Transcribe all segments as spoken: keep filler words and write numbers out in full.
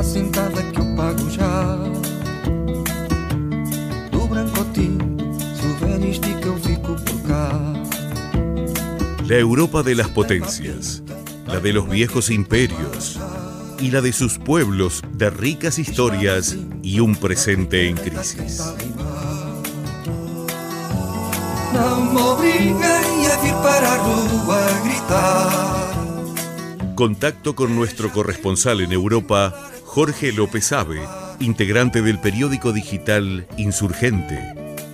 sentada que eu pago já. Do Brancotim, souvenirs de que eu fico por cá. La Europa de las potencias, la de los viejos imperios y la de sus pueblos de ricas historias y un presente en crisis. Não me obriguem a vir para a rua a gritar. Contacto con nuestro corresponsal en Europa, Jorge López Abe, integrante del periódico digital Insurgente.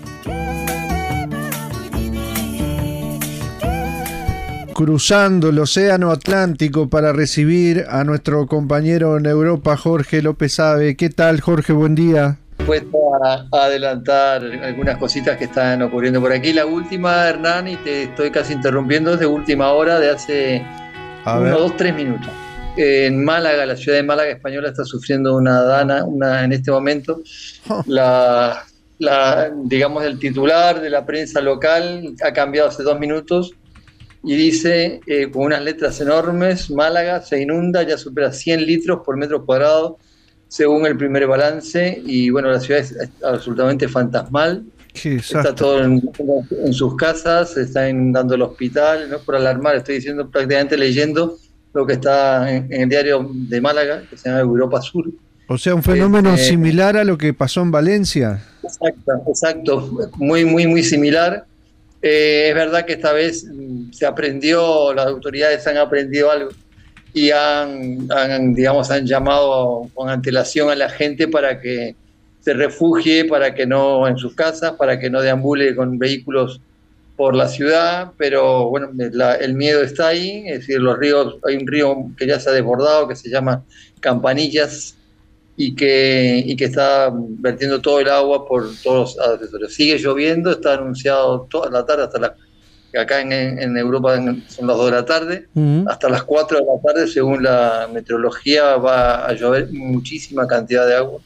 Cruzando el océano Atlántico para recibir a nuestro compañero en Europa, Jorge López Abe. ¿Qué tal, Jorge? Buen día. Puesto a, a adelantar algunas cositas que están ocurriendo por aquí. La última, Hernán, y te estoy casi interrumpiendo, es de última hora, de hace A uno, ver. dos, tres minutos. En Málaga, la ciudad de Málaga española está sufriendo una dana una, en este momento. Oh. La, la, digamos, el titular de la prensa local ha cambiado hace dos minutos y dice, eh, con unas letras enormes, Málaga se inunda, ya supera cien litros por metro cuadrado, según el primer balance, y bueno, la ciudad es, es absolutamente fantasmal. Qué Está desastre. todo en, en sus casas, se está inundando el hospital, no es por alarmar, estoy diciendo prácticamente leyendo lo que está en, en el diario de Málaga, que se llama Europa Sur. O sea, un fenómeno Este- similar a lo que pasó en Valencia. Exacto, exacto, muy, muy, muy similar. Eh, es verdad que esta vez mm, se aprendió, las autoridades han aprendido algo y han, han, digamos, han llamado con antelación a la gente para que se refugie, para que no en sus casas, para que no deambule con vehículos por la ciudad, pero bueno, la- el miedo está ahí, es decir, los ríos, hay un río que ya se ha desbordado, que se llama Campanillas, y que, y que está vertiendo todo el agua por todos los alrededores. Sigue lloviendo, está anunciado toda la tarde, hasta la, acá en, en Europa son las dos de la tarde, Ujú. hasta las cuatro de la tarde, según la meteorología, va a llover muchísima cantidad de agua.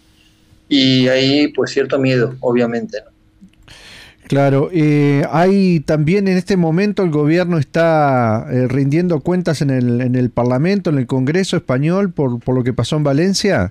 Y ahí, pues, cierto miedo, obviamente, ¿no? Claro, eh, hay también en este momento el gobierno está eh, rindiendo cuentas en el, en el Parlamento, en el Congreso español, por, por lo que pasó en Valencia.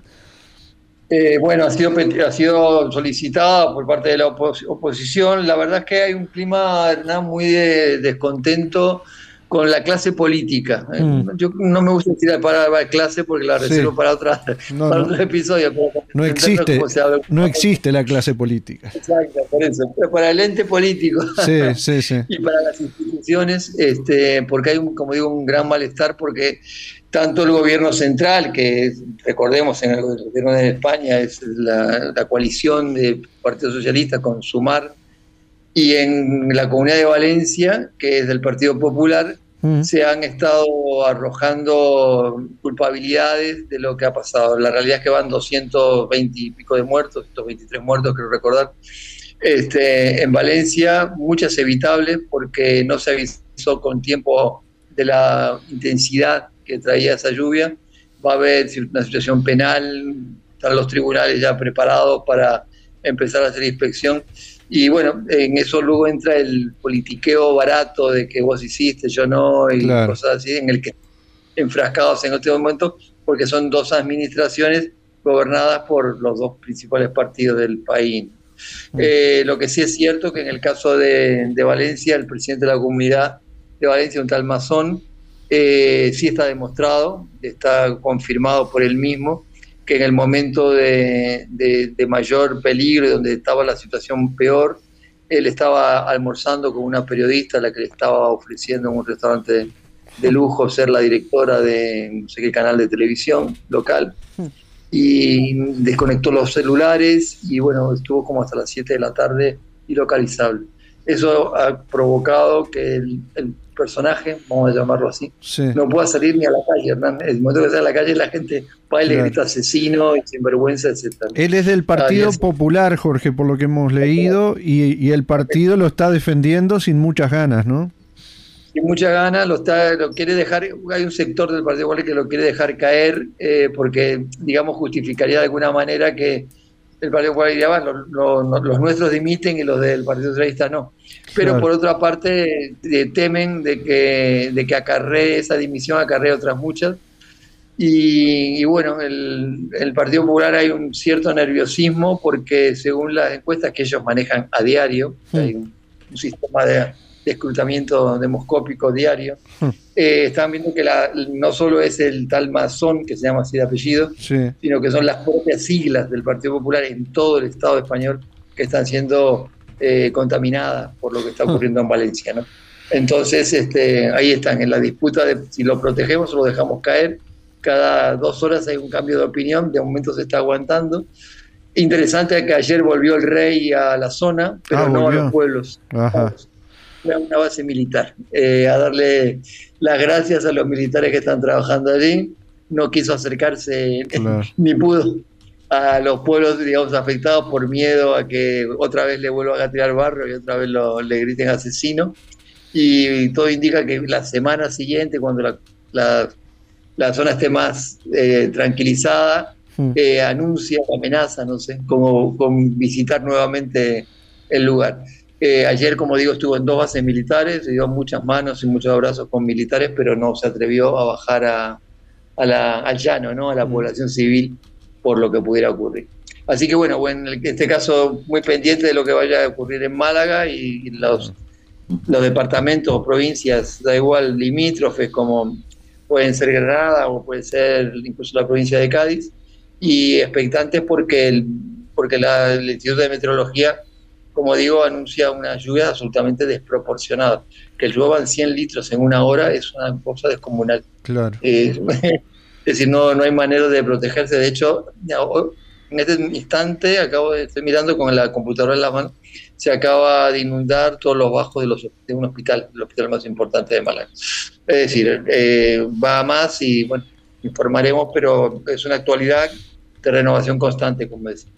Eh, bueno, ha sido, peti- ha sido solicitada por parte de la opos- oposición. La verdad es que hay un clima, Hernán, muy de descontento con la clase política. Eh, Mm. Yo no me gusta decir la palabra clase porque la Sí. reservo para, otra, No, para no. otro episodio. pero para No entendernos existe, cómo se habla. no existe la clase política. Exacto, por eso. Pero para el ente político Sí, sí, sí. y para las instituciones, este, porque hay, un, como digo, un gran malestar porque tanto el gobierno central, que es, recordemos, en el gobierno de España es la, la coalición de Partido Socialista con Sumar, y en la Comunidad de Valencia, que es del Partido Popular, Mm. se han estado arrojando culpabilidades de lo que ha pasado. La realidad es que van doscientos veinte y pico de muertos, doscientos veintitrés muertos, creo recordar, este, en Valencia, muchas evitables porque no se avisó con tiempo de la intensidad que traía esa lluvia. Va a haber una situación penal, están los tribunales ya preparados para empezar a hacer inspección. Y bueno, en eso luego entra el politiqueo barato de que vos hiciste, yo no, y Claro. cosas así, en el que enfrascados en este momento, porque son dos administraciones gobernadas por los dos principales partidos del país. Mm. Eh, lo que sí es cierto que en el caso de, de Valencia, el presidente de la Comunidad de Valencia, un tal Mazón, eh, sí está demostrado, está confirmado por él mismo, que en el momento de, de, de mayor peligro y donde estaba la situación peor, él estaba almorzando con una periodista a la que le estaba ofreciendo en un restaurante de, de lujo ser la directora de no sé qué canal de televisión local, y desconectó los celulares y bueno, estuvo como hasta las siete de la tarde ilocalizable. Eso ha provocado que el, el personaje, vamos a llamarlo así, Sí. no pueda salir ni a la calle, Hernán. El momento que sale a la calle la gente va y le Claro. grita asesino y sinvergüenza, etcétera. Él es del Partido Ah, yes. Popular, Jorge, por lo que hemos leído, y, y el partido lo está defendiendo sin muchas ganas, ¿no? Sin muchas ganas, lo, está, lo quiere dejar, hay un sector del Partido Popular que lo quiere dejar caer eh, porque, digamos, justificaría de alguna manera que el Partido Popular diría, "Va, lo- lo- lo- los nuestros dimiten y los del Partido Socialista no". Pero Claro. por otra parte, eh, temen de que, de que acarree esa dimisión, acarree otras muchas. Y, y bueno, el, el Partido Popular hay un cierto nerviosismo porque según las encuestas que ellos manejan a diario, Hmm. hay un, un sistema de, de escrutamiento demoscópico diario, Hmm. eh, están viendo que la, no solo es el tal Mazón, que se llama así de apellido, Sí. sino que son las propias siglas del Partido Popular en todo el Estado español que están siendo eh, contaminadas por lo que está ocurriendo en Valencia, ¿no? Entonces, este, ahí están, en la disputa de si lo protegemos o lo dejamos caer. Cada dos horas hay un cambio de opinión, de momento se está aguantando. Interesante que ayer volvió el rey a la zona, pero Ah, no a volvió. los pueblos. Ajá. A una base militar, eh, a darle las gracias a los militares que están trabajando allí. No quiso acercarse, Claro. ni pudo, a los pueblos, digamos, afectados por miedo a que otra vez le vuelvan a tirar barro y otra vez lo, le griten asesino. Y todo indica que la semana siguiente, cuando la, la, la zona esté más eh, tranquilizada, Hmm. eh, anuncia o amenaza, no sé, como con visitar nuevamente el lugar. Eh, ayer, como digo, estuvo en dos bases militares, se dio muchas manos y muchos abrazos con militares, pero no se atrevió a bajar a, a la, al llano, ¿no? A la Mm. población civil por lo que pudiera ocurrir. Así que bueno, bueno, en este caso muy pendiente de lo que vaya a ocurrir en Málaga y, y los, los departamentos o provincias, da igual, limítrofes, como pueden ser Granada o puede ser incluso la provincia de Cádiz, y expectantes porque, el, porque la, el Instituto de Meteorología, como digo, anuncia una lluvia absolutamente desproporcionada. Que lluevan cien litros en una hora es una cosa descomunal. Claro. Eh, es decir, no, no hay manera de protegerse. De hecho, en este instante, acabo de, estoy mirando con la computadora en la mano, se acaba de inundar todos los bajos de, los, de un hospital, el hospital más importante de Málaga. Es decir, eh, va a más y bueno, informaremos, pero es una actualidad de renovación constante, como decía.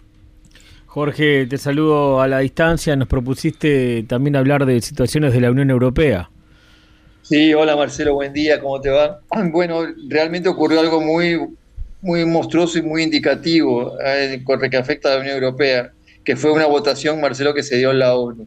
Jorge, te saludo a la distancia. Nos propusiste también hablar de situaciones de la Unión Europea. Sí, hola Marcelo, buen día, ¿cómo te va? Bueno, realmente ocurrió algo muy, muy monstruoso y muy indicativo eh, con lo que afecta a la Unión Europea, que fue una votación, Marcelo, que se dio en la ONU.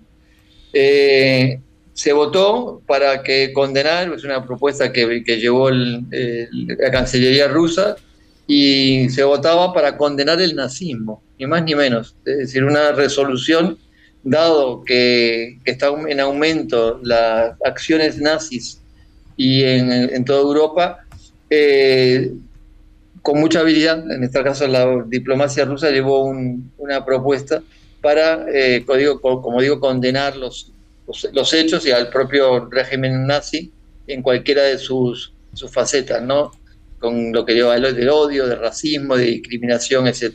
Eh, se votó para que condenar, es una propuesta que, que llevó el, el, la Cancillería rusa, y se votaba para condenar el nazismo, ni más ni menos. Es decir, una resolución, dado que, que está en aumento las acciones nazis y en, en toda Europa, eh, con mucha habilidad, en este caso la diplomacia rusa llevó un, una propuesta para, eh, como, digo, como digo, condenar los, los, los hechos y al propio régimen nazi en cualquiera de sus, sus facetas, ¿no? Con lo que lleva del odio, del racismo, de discriminación, etcétera.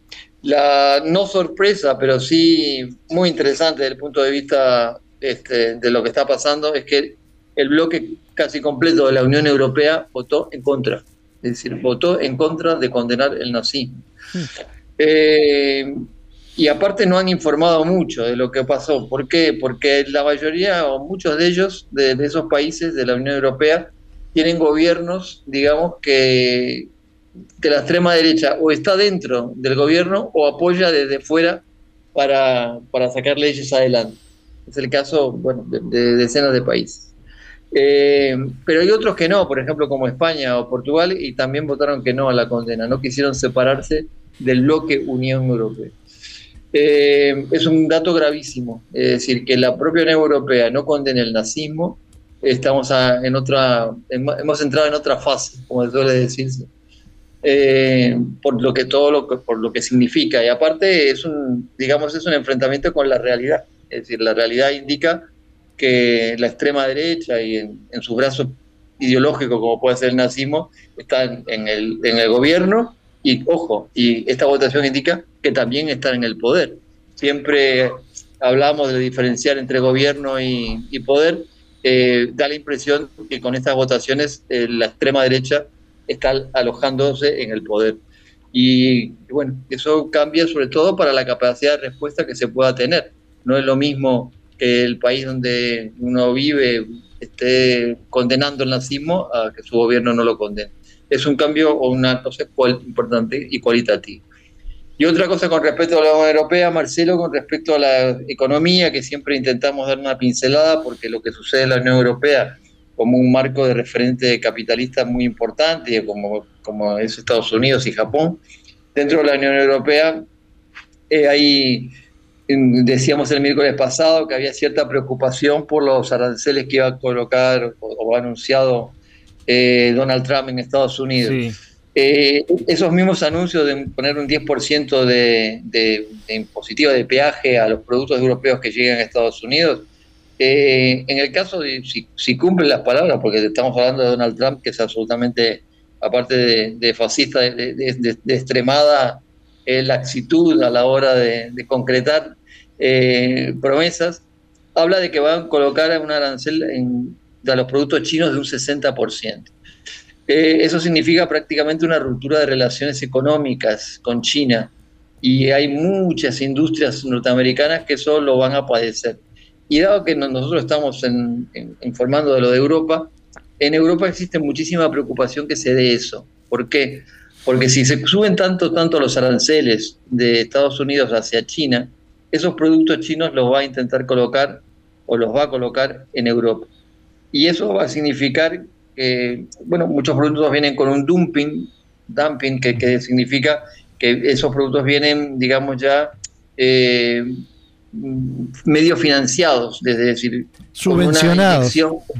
La no sorpresa, pero sí muy interesante desde el punto de vista este, de lo que está pasando, es que el bloque casi completo de la Unión Europea votó en contra. Es decir, votó en contra de condenar el nazismo. Sí. Eh, y aparte no han informado mucho de lo que pasó. ¿Por qué? Porque la mayoría o muchos de ellos, de, de esos países de la Unión Europea, tienen gobiernos, digamos, que, que la extrema derecha o está dentro del gobierno o apoya desde fuera para, para sacar leyes adelante. Es el caso, bueno, de, de decenas de países. Eh, pero hay otros que no, por ejemplo, como España o Portugal, y también votaron que no a la condena, no quisieron separarse del bloque Unión Europea. Eh, es un dato gravísimo, es decir, que la propia Unión Europea no condene el nazismo. Estamos a, en otra, hemos entrado en otra fase, como suele decirse, eh, por lo que todo lo que, por lo que significa, y aparte es un, digamos, es un enfrentamiento con la realidad. Es decir, la realidad indica que la extrema derecha y en, en su brazo ideológico, como puede ser el nazismo, están en el, en el gobierno y, ojo, y esta votación indica que también están en el poder. Siempre hablamos de diferenciar entre gobierno y, y poder. Eh, da la impresión que con estas votaciones eh, la extrema derecha está alojándose en el poder. Y bueno, eso cambia sobre todo para la capacidad de respuesta que se pueda tener. No es lo mismo que el país donde uno vive esté condenando el nazismo a que su gobierno no lo condene. Es un cambio o una cosa importante y cualitativa. Y otra cosa con respecto a la Unión Europea, Marcelo, con respecto a la economía, que siempre intentamos dar una pincelada, porque lo que sucede en la Unión Europea como un marco de referente capitalista muy importante, como, como es Estados Unidos y Japón. Dentro de la Unión Europea eh, hay, decíamos el miércoles pasado, que había cierta preocupación por los aranceles que iba a colocar o, o ha anunciado eh, Donald Trump en Estados Unidos. Sí. Eh, esos mismos anuncios de poner un diez por ciento de, de, de impositiva de peaje a los productos europeos que lleguen a Estados Unidos, eh, en el caso de si, si cumplen las palabras, porque estamos hablando de Donald Trump, que es absolutamente, aparte de, de fascista, de, de, de, de extremada eh, laxitud a la hora de, de concretar eh, promesas, habla de que van a colocar un arancel en, a los productos chinos de un sesenta por ciento. Eh, eso significa prácticamente una ruptura de relaciones económicas con China, y hay muchas industrias norteamericanas que eso lo van a padecer. Y dado que nosotros estamos en, en, informando de lo de Europa, en Europa existe muchísima preocupación que se dé eso. ¿Por qué? Porque si se suben tanto, tanto los aranceles de Estados Unidos hacia China, esos productos chinos los va a intentar colocar o los va a colocar en Europa. Y eso va a significar que, bueno, muchos productos vienen con un dumping, dumping que, que significa que esos productos vienen, digamos, ya eh, medio financiados, es decir, subvencionados.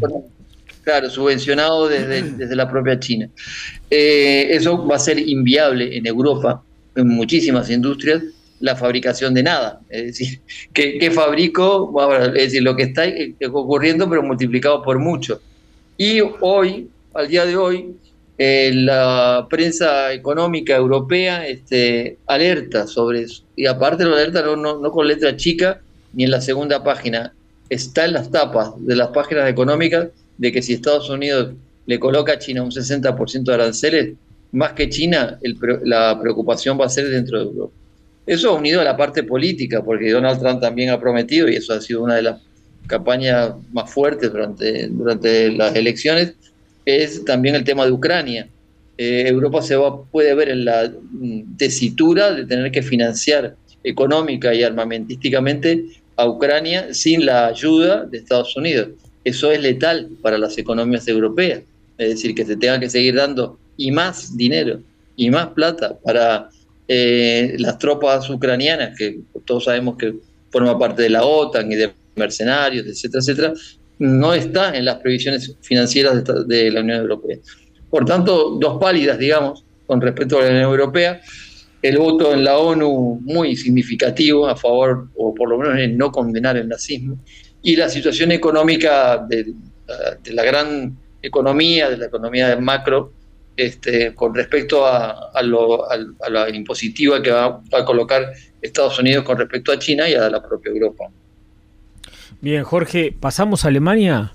Claro, subvencionados desde, desde la propia China. Eh, eso va a ser inviable en Europa, en muchísimas industrias, la fabricación de nada. Es decir, ¿qué, qué fabrico? Bueno, es decir, lo que está ocurriendo, pero multiplicado por mucho. Y hoy, al día de hoy, eh, la prensa económica europea este, alerta sobre eso. Y aparte lo alerta no, no, no con letra chica, ni en la segunda página. Está en las tapas de las páginas económicas de que si Estados Unidos le coloca a China un sesenta por ciento de aranceles, más que China, el, la preocupación va a ser dentro de Europa. Eso unido a la parte política, porque Donald Trump también ha prometido, y eso ha sido una de las campañas más fuertes durante, durante las elecciones, es también el tema de Ucrania. Eh, Europa se va, puede ver en la tesitura de tener que financiar económica y armamentísticamente a Ucrania sin la ayuda de Estados Unidos. Eso es letal para las economías europeas, es decir, que se tenga que seguir dando y más dinero y más plata para eh, las tropas ucranianas, que todos sabemos que forma parte de la OTAN y de mercenarios, etcétera, etcétera, no está en las previsiones financieras de, de la Unión Europea. Por tanto, dos pálidas, digamos, con respecto a la Unión Europea, el voto en la ONU muy significativo a favor, o por lo menos en no condenar el nazismo, y la situación económica de, de la gran economía, de la economía macro, este, con respecto a, a, lo, a, a la impositiva que va a colocar Estados Unidos con respecto a China y a la propia Europa. Bien, Jorge, ¿pasamos a Alemania?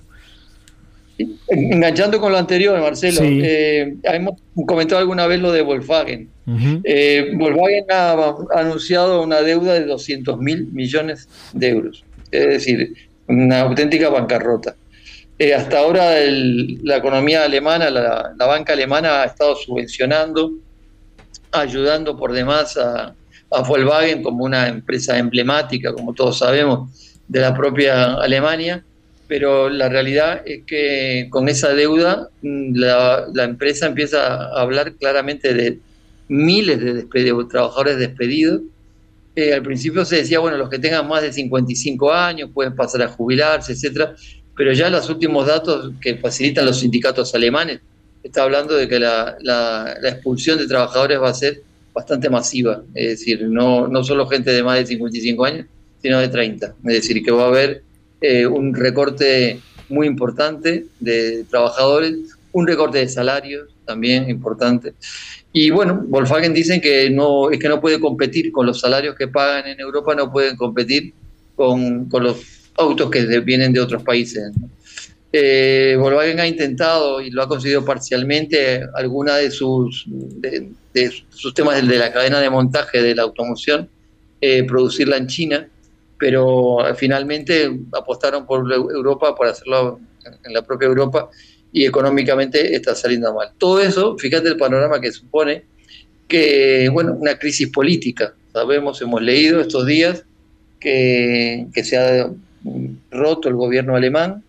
Enganchando con lo anterior, Marcelo, sí. eh, hemos comentado alguna vez lo de Volkswagen. Uh-huh. eh, Volkswagen ha, ha anunciado una deuda de doscientos mil millones de euros, es decir, una auténtica bancarrota. Eh, hasta ahora el, la economía alemana, la, la banca alemana ha estado subvencionando, ayudando por demás a, a Volkswagen como una empresa emblemática, como todos sabemos, de la propia Alemania, pero la realidad es que con esa deuda la, la empresa empieza a hablar claramente de miles de despedidos, trabajadores despedidos. Eh, al principio se decía, bueno, los que tengan más de cincuenta y cinco años pueden pasar a jubilarse, etcétera, pero ya los últimos datos que facilitan los sindicatos alemanes está hablando de que la, la, la expulsión de trabajadores va a ser bastante masiva, es decir, no, no solo gente de más de cincuenta y cinco años, sino de treinta, es decir, que va a haber eh, un recorte muy importante de trabajadores, un recorte de salarios también importante. Y bueno, Volkswagen dicen que no, es que no puede competir con los salarios que pagan en Europa, no pueden competir con, con los autos que vienen de otros países, ¿no? Eh, Volkswagen ha intentado, y lo ha conseguido parcialmente, alguna de sus, de, de sus temas de la cadena de montaje de la automoción, eh, producirla en China, pero finalmente apostaron por Europa para hacerlo en la propia Europa y económicamente está saliendo mal. Todo eso, fíjate el panorama que supone que, bueno, una crisis política. Sabemos, hemos leído estos días que, que se ha roto el gobierno alemán,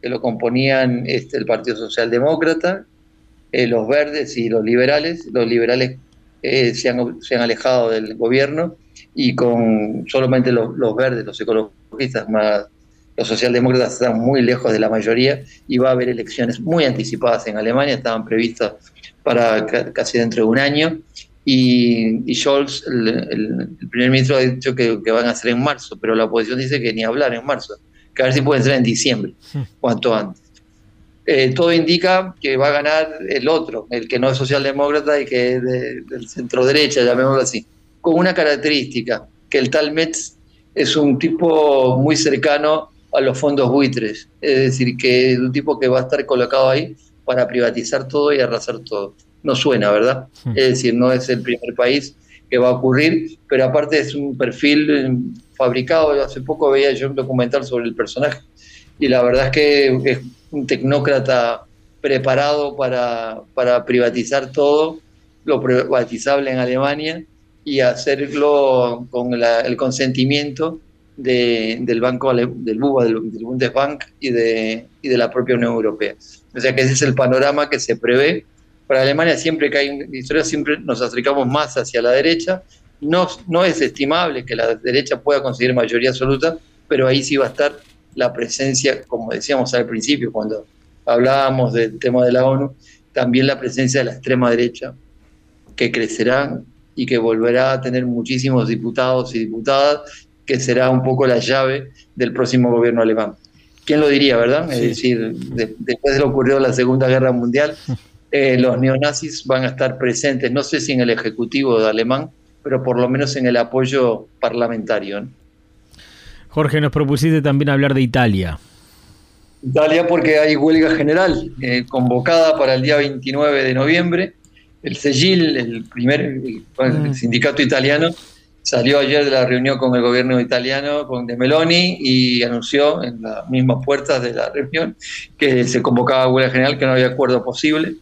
que lo componían este, el Partido Socialdemócrata, eh, los verdes y los liberales. Los liberales eh, se, han, se han alejado del gobierno y con solamente los, los verdes, los ecologistas, más los socialdemócratas están muy lejos de la mayoría y va a haber elecciones muy anticipadas en Alemania, estaban previstas para ca- casi dentro de un año. Y, y Scholz, el, el, el primer ministro, ha dicho que, que van a ser en marzo, pero la oposición dice que ni hablar en marzo, que a ver si pueden ser en diciembre, cuanto antes. Eh, todo indica que va a ganar el otro, el que no es socialdemócrata y que es de, del centro derecha, llamémoslo así, con una característica, que el tal Metz es un tipo muy cercano a los fondos buitres, es decir, que es un tipo que va a estar colocado ahí para privatizar todo y arrasar todo. No suena, ¿verdad? Sí. Es decir, no es el primer país que va a ocurrir, pero aparte es un perfil fabricado. Hace poco veía yo un documental sobre el personaje y la verdad es que es un tecnócrata preparado para, para privatizar todo lo privatizable en Alemania y hacerlo con la, el consentimiento de, del banco del B U B A, del, del Bundesbank y de, y de la propia Unión Europea. O sea que ese es el panorama que se prevé. Para Alemania, siempre que hay una historia, siempre nos acercamos más hacia la derecha. No, no es estimable que la derecha pueda conseguir mayoría absoluta, pero ahí sí va a estar la presencia, como decíamos al principio, cuando hablábamos del tema de la ONU, también la presencia de la extrema derecha, que crecerá y que volverá a tener muchísimos diputados y diputadas, que será un poco la llave del próximo gobierno alemán. ¿Quién lo diría, verdad? Sí. Es decir, de, después de lo ocurrido en la Segunda Guerra Mundial, eh, los neonazis van a estar presentes, no sé si en el ejecutivo de alemán, pero por lo menos en el apoyo parlamentario, ¿no? Jorge, nos propusiste también hablar de Italia. Italia porque hay huelga general eh, convocada para el día veintinueve de noviembre. El CEGIL, el primer el, el sindicato italiano, salió ayer de la reunión con el gobierno italiano, con De Meloni, y anunció en las mismas puertas de la reunión que se convocaba huelga general, que no había acuerdo posible.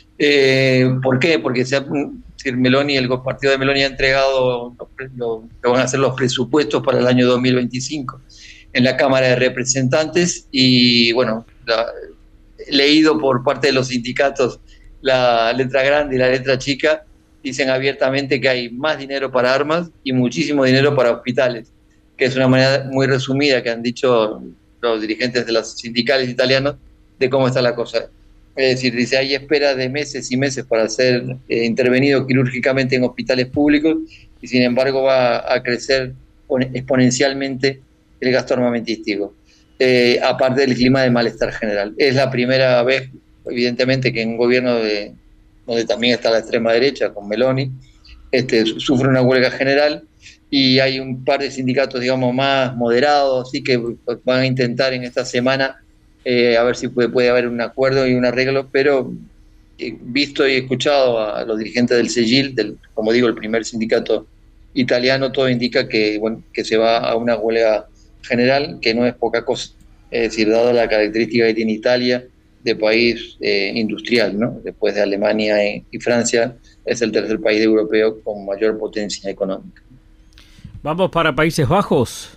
Eh, ¿Por qué? Porque se ha, el Meloni, el partido de Meloni ha entregado lo que van a ser los presupuestos para el año dos mil veinticinco en la Cámara de Representantes y, bueno, la, leído por parte de los sindicatos la letra grande y la letra chica, dicen abiertamente que hay más dinero para armas y muchísimo dinero para hospitales, que es una manera muy resumida que han dicho los dirigentes de los sindicales italianos de cómo está la cosa. Es decir, dice, hay espera de meses y meses para ser eh, intervenido quirúrgicamente en hospitales públicos y sin embargo va a crecer exponencialmente el gasto armamentístico, eh, aparte del clima de malestar general. Es la primera vez, evidentemente, que en un gobierno de, donde también está la extrema derecha, con Meloni, este, sufre una huelga general y hay un par de sindicatos, digamos, más moderados, así que van a intentar en esta semana Eh, a ver si puede, puede haber un acuerdo y un arreglo, pero eh, visto y escuchado a los dirigentes del CEGIL, del, como digo, el primer sindicato italiano, todo indica que, bueno, que se va a una huelga general, que no es poca cosa, es decir, dada la característica que tiene Italia de país eh, industrial, ¿no? Después de Alemania y, y Francia, es el tercer país europeo con mayor potencia económica. ¿Vamos para Países Bajos?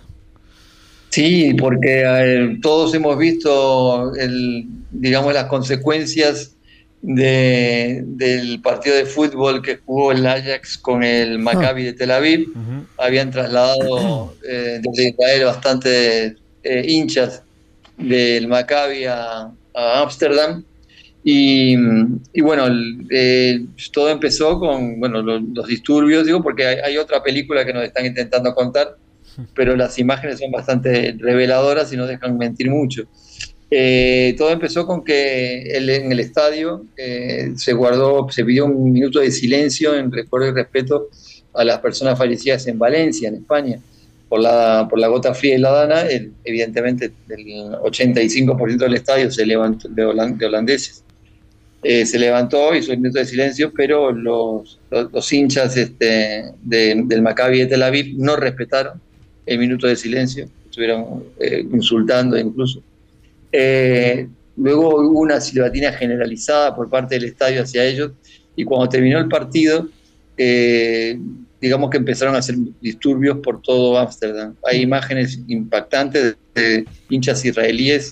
Sí, porque eh, todos hemos visto, el, digamos, las consecuencias de, del partido de fútbol que jugó el Ajax con el Maccabi de Tel Aviv. Uh-huh. Habían trasladado eh, desde Israel bastantes eh, hinchas del Maccabi a Ámsterdam. Y, y bueno, eh, todo empezó con bueno, los, los disturbios, digo, porque hay, hay otra película que nos están intentando contar, pero las imágenes son bastante reveladoras y no dejan mentir mucho. Eh, todo empezó con que el, en el estadio eh, se guardó, se pidió un minuto de silencio en recuerdo y respeto a las personas fallecidas en Valencia, en España, por la, por la gota fría y la dana. El, evidentemente el ochenta y cinco por ciento del estadio se levantó, de, holand, de holandeses eh, se levantó, hizo el minuto de silencio, pero los, los, los hinchas este, de, del Maccabi de Tel Aviv no respetaron el minuto de silencio, estuvieron eh, insultando incluso. Eh, luego hubo una silbatina generalizada por parte del estadio hacia ellos, y cuando terminó el partido, eh, digamos que empezaron a hacer disturbios por todo Ámsterdam. Hay imágenes impactantes de, de hinchas israelíes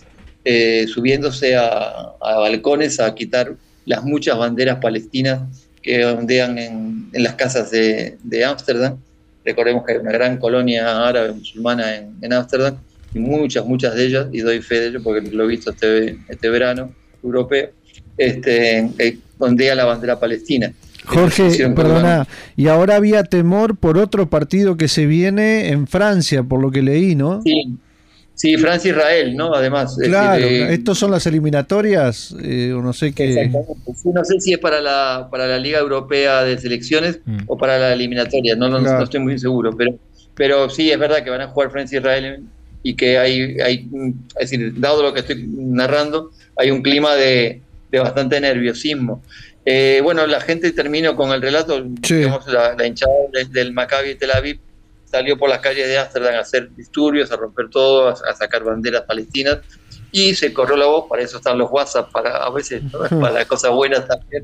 eh, subiéndose a, a balcones a quitar las muchas banderas palestinas que ondean en, en las casas de Ámsterdam. Recordemos que hay una gran colonia árabe musulmana en Ámsterdam, y muchas, muchas de ellas, y doy fe de ello porque lo he visto este, este verano europeo, este, eh, ondea la bandera palestina. Jorge, perdona, y ahora había temor por otro partido que se viene en Francia, por lo que leí, ¿no? Sí, sí, Francia-Israel, ¿no? Además. Claro, este, ¿estos son las eliminatorias? Eh, no sé qué. Exactamente. Sí, no sé si es para la, para la Liga Europea de Selecciones mm. o para la eliminatoria, no, no, claro. no estoy muy seguro, pero, pero sí, es verdad que van a jugar Francia-Israel y que hay, hay, es decir, dado lo que estoy narrando, hay un clima de, de bastante nerviosismo. Eh, bueno, la gente terminó con el relato, sí. digamos, la, la hinchada del, del Maccabi de Tel Aviv salió por las calles de Ámsterdam a hacer disturbios, a romper todo, a, a sacar banderas palestinas, y se corrió la voz, para eso están los WhatsApp, para a veces, ¿no? Para cosas buenas también.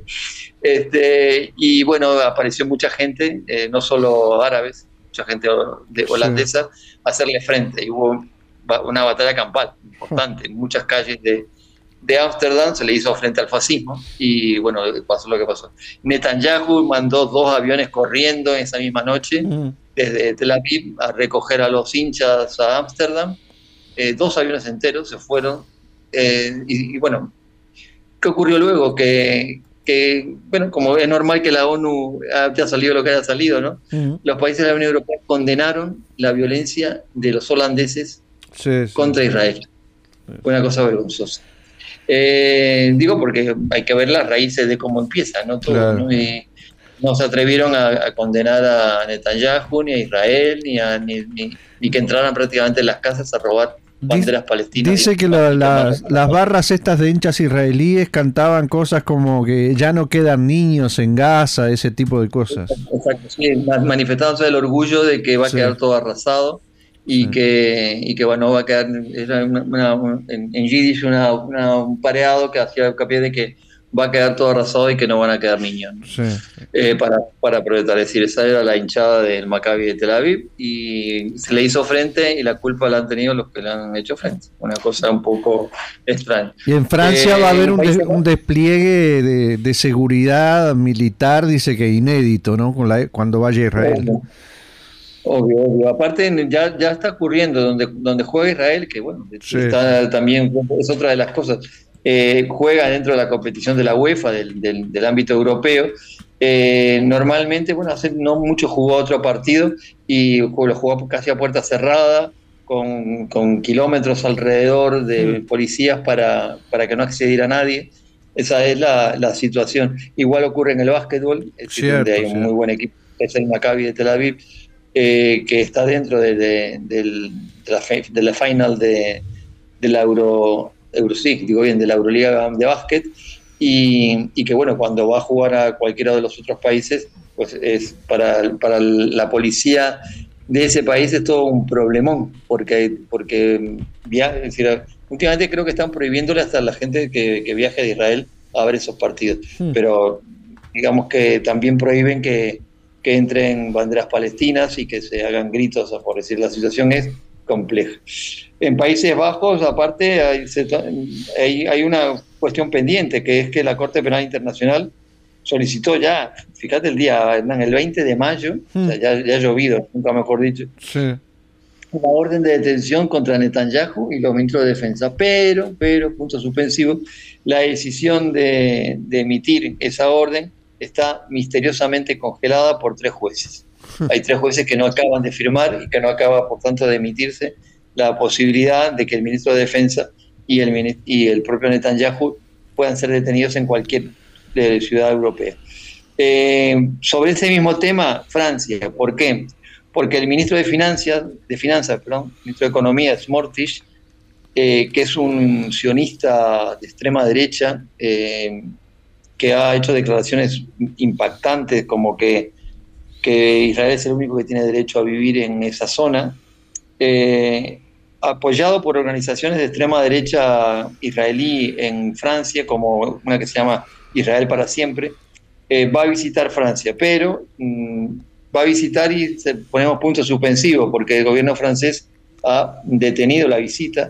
Este, y bueno, apareció mucha gente, eh, no solo árabes, mucha gente de holandesa, sí. a hacerle frente, y hubo una batalla campal importante en muchas calles de de Ámsterdam, se le hizo frente al fascismo y bueno, pasó lo que pasó. Netanyahu mandó dos aviones corriendo esa misma noche mm. desde Tel Aviv a recoger a los hinchas a Ámsterdam. Eh, dos aviones enteros se fueron eh, y, y bueno, ¿qué ocurrió luego? Que, que bueno, como es normal que la ONU haya salido lo que haya salido, ¿no? Mm. Los países de la Unión Europea condenaron la violencia de los holandeses sí, sí. contra Israel. Fue una cosa vergonzosa. Eh, digo porque hay que ver las raíces de cómo empieza, ¿no? Todo, claro. ¿no? Y no se atrevieron a, a condenar a Netanyahu, ni a Israel, ni, a, ni, ni, ni que entraran prácticamente en las casas a robar banderas dice, palestinas. Dice que la, las, las barras estas de hinchas israelíes cantaban cosas como que ya no quedan niños en Gaza, ese tipo de cosas. Exacto, sí, manifestándose el orgullo de que va a sí. quedar todo arrasado. Y, sí. que, y que bueno, va a quedar era una, una, una, en, en Yiddish una, una, un pareado que hacía hincapié de que va a quedar todo arrasado y que no van a quedar niños, ¿no? Sí. eh, para, para protestar. Es decir, esa era la hinchada del Maccabi de Tel Aviv y se le hizo frente y la culpa la han tenido los que le han hecho frente. Una cosa un poco extraña. Y en Francia eh, va a haber un, des, un despliegue de, de seguridad militar, dice que inédito, ¿no? Con la, cuando vaya Israel. Obvio. Obvio, obvio. Aparte ya, ya está ocurriendo donde, donde juega Israel, que bueno, sí. está también, es otra de las cosas, eh, juega dentro de la competición de la UEFA, del, del, del ámbito europeo. Eh, normalmente, bueno, hace no mucho jugó otro partido y lo jugó casi a puerta cerrada, con, con kilómetros alrededor de mm. policías para, para que no accediera nadie. Esa es la, la situación. Igual ocurre en el básquetbol, es decir, donde hay un muy buen equipo, que es el Maccabi de Tel Aviv, Eh, que está dentro de, de, de, de, la, de la final de, de la Euro, Euro sí, digo bien, de la Euroliga de básquet y, y que bueno, cuando va a jugar a cualquiera de los otros países, pues es para, para la policía de ese país es todo un problemón, porque, porque via- es decir, últimamente creo que están prohibiéndole hasta a la gente que, que viaje de Israel a ver esos partidos, hmm. pero digamos que también prohíben que que entren banderas palestinas y que se hagan gritos, por decir, la situación es compleja. En Países Bajos, aparte, hay, hay, hay una cuestión pendiente, que es que la Corte Penal Internacional solicitó ya, fíjate el día, Hernán, el veinte de mayo, mm. o sea, ya, ya ha llovido, nunca mejor dicho, sí. una orden de detención contra Netanyahu y los ministros de Defensa, pero, pero, punto suspensivo, la decisión de, de emitir esa orden está misteriosamente congelada por tres jueces. Hay tres jueces que no acaban de firmar y que no acaba, por tanto, de emitirse la posibilidad de que el ministro de Defensa y el, y el propio Netanyahu puedan ser detenidos en cualquier eh, ciudad europea. Eh, sobre ese mismo tema, Francia, ¿por qué? Porque el ministro de Finanzas, de Finanzas, perdón, ministro de Economía, Smotrich, eh, que es un sionista de extrema derecha, eh, que ha hecho declaraciones impactantes como que, que Israel es el único que tiene derecho a vivir en esa zona, eh, apoyado por organizaciones de extrema derecha israelí en Francia, como una que se llama Israel para Siempre, eh, va a visitar Francia, pero mmm, va a visitar y se, ponemos punto suspensivo, porque el gobierno francés ha detenido la visita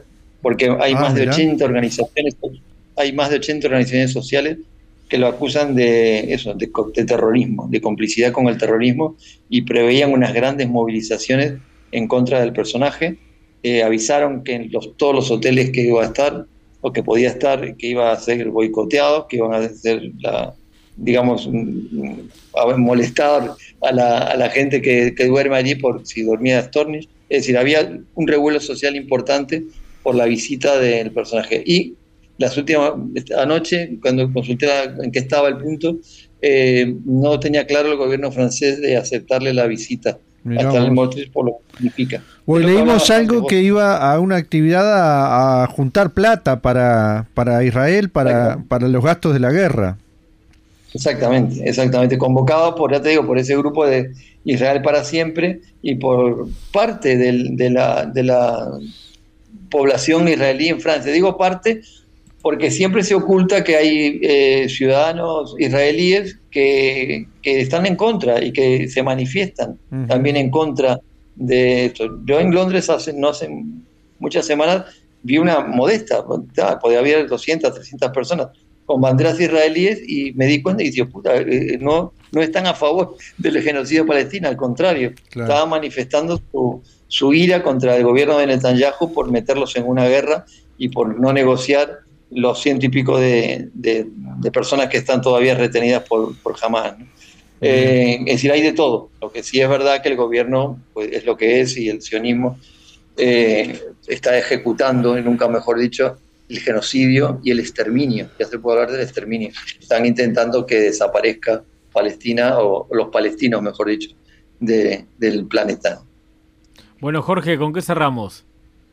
porque hay Ah, más de mirá. ochenta organizaciones, hay más de ochenta organizaciones sociales que lo acusan de eso, de, co- de terrorismo, de complicidad con el terrorismo, y preveían unas grandes movilizaciones en contra del personaje. Eh, avisaron que en los, todos los hoteles que iba a estar o que podía estar, que iba a ser boicoteados, que iban a ser, la, digamos, mm, a molestar a la, a la gente que, que duerme allí por si dormía Storni. Es decir, había un revuelo social importante por la visita del personaje. Y las últimas, anoche, cuando consulté en qué estaba el punto, eh, no tenía claro el gobierno francés de aceptarle la visita Mirá hasta el vos. Motriz por lo que significa. Bueno, Es lo que leímos hablaba algo vos. que iba a una actividad a, a juntar plata para, para Israel, para, Exacto. para los gastos de la guerra. Exactamente, exactamente, convocado por, ya te digo, por ese grupo de Israel para siempre y por parte del- de, la, de la población israelí en Francia. Digo parte porque siempre se oculta que hay eh, ciudadanos israelíes que, que están en contra y que se manifiestan Ujú. también en contra de esto. Yo en Londres hace, no hace muchas semanas vi una modesta, ah, podía haber doscientas, trescientas personas con banderas israelíes y me di cuenta y dije, puta, eh, no, no están a favor del genocidio palestino, al contrario, Claro. estaban manifestando su, su ira contra el gobierno de Netanyahu por meterlos en una guerra y por no negociar los ciento y pico de, de, de personas que están todavía retenidas por, por Hamas, ¿no? Eh, es decir, hay de todo. Lo que sí es verdad que el gobierno pues, es lo que es y el sionismo eh, está ejecutando, y nunca mejor dicho, el genocidio y el exterminio. Ya se puede hablar del exterminio. Están intentando que desaparezca Palestina o los palestinos, mejor dicho, de, del planeta. Bueno, Jorge, ¿con qué cerramos?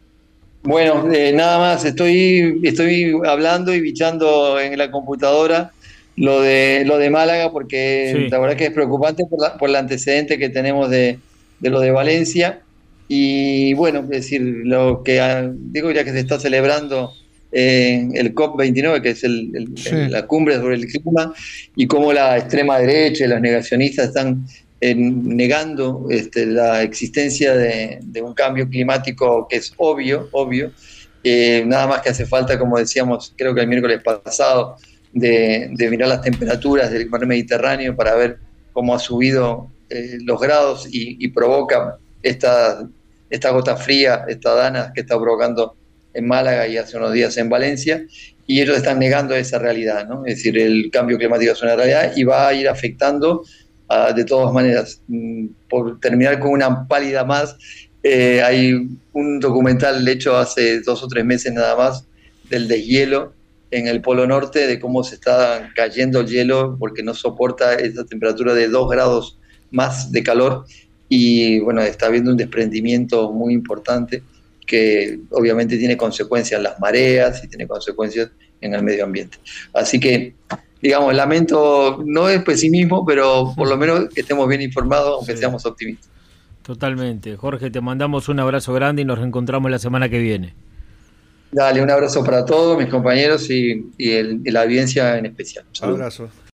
Bueno, eh, nada más, estoy, estoy hablando y bichando en la computadora lo de, lo de Málaga, porque Sí. la verdad que es preocupante por, la, por el antecedente que tenemos de, de lo de Valencia. Y bueno, es decir, lo que ah, digo, ya que se está celebrando eh, el COP veintinueve, que es el, el- Sí. el- la cumbre sobre el clima, y cómo la extrema derecha y los negacionistas están eh, negando este, la existencia de, de un cambio climático que es obvio, obvio. Eh, nada más que hace falta, como decíamos, creo que el miércoles pasado, de, de mirar las temperaturas del mar Mediterráneo para ver cómo ha subido eh, los grados y, y provoca esta, esta gota fría, esta dana que está provocando en Málaga y hace unos días en Valencia, y ellos están negando esa realidad, ¿no? Es decir, el cambio climático es una realidad y va a ir afectando uh, de todas maneras. Mm, por terminar con una pálida más, eh, hay un documental hecho hace dos o tres meses nada más del deshielo en el Polo Norte, de cómo se está cayendo el hielo porque no soporta esa temperatura de dos grados más de calor, y bueno, está habiendo un desprendimiento muy importante que obviamente tiene consecuencias en las mareas y tiene consecuencias en el medio ambiente. Así que, digamos, lamento, no es pesimismo, pero por lo menos que estemos bien informados, aunque Sí. seamos optimistas. Totalmente. Jorge, te mandamos un abrazo grande y nos reencontramos la semana que viene. Dale, un abrazo para todos mis compañeros y, y, el, y la audiencia en especial. Saludos. Abrazo.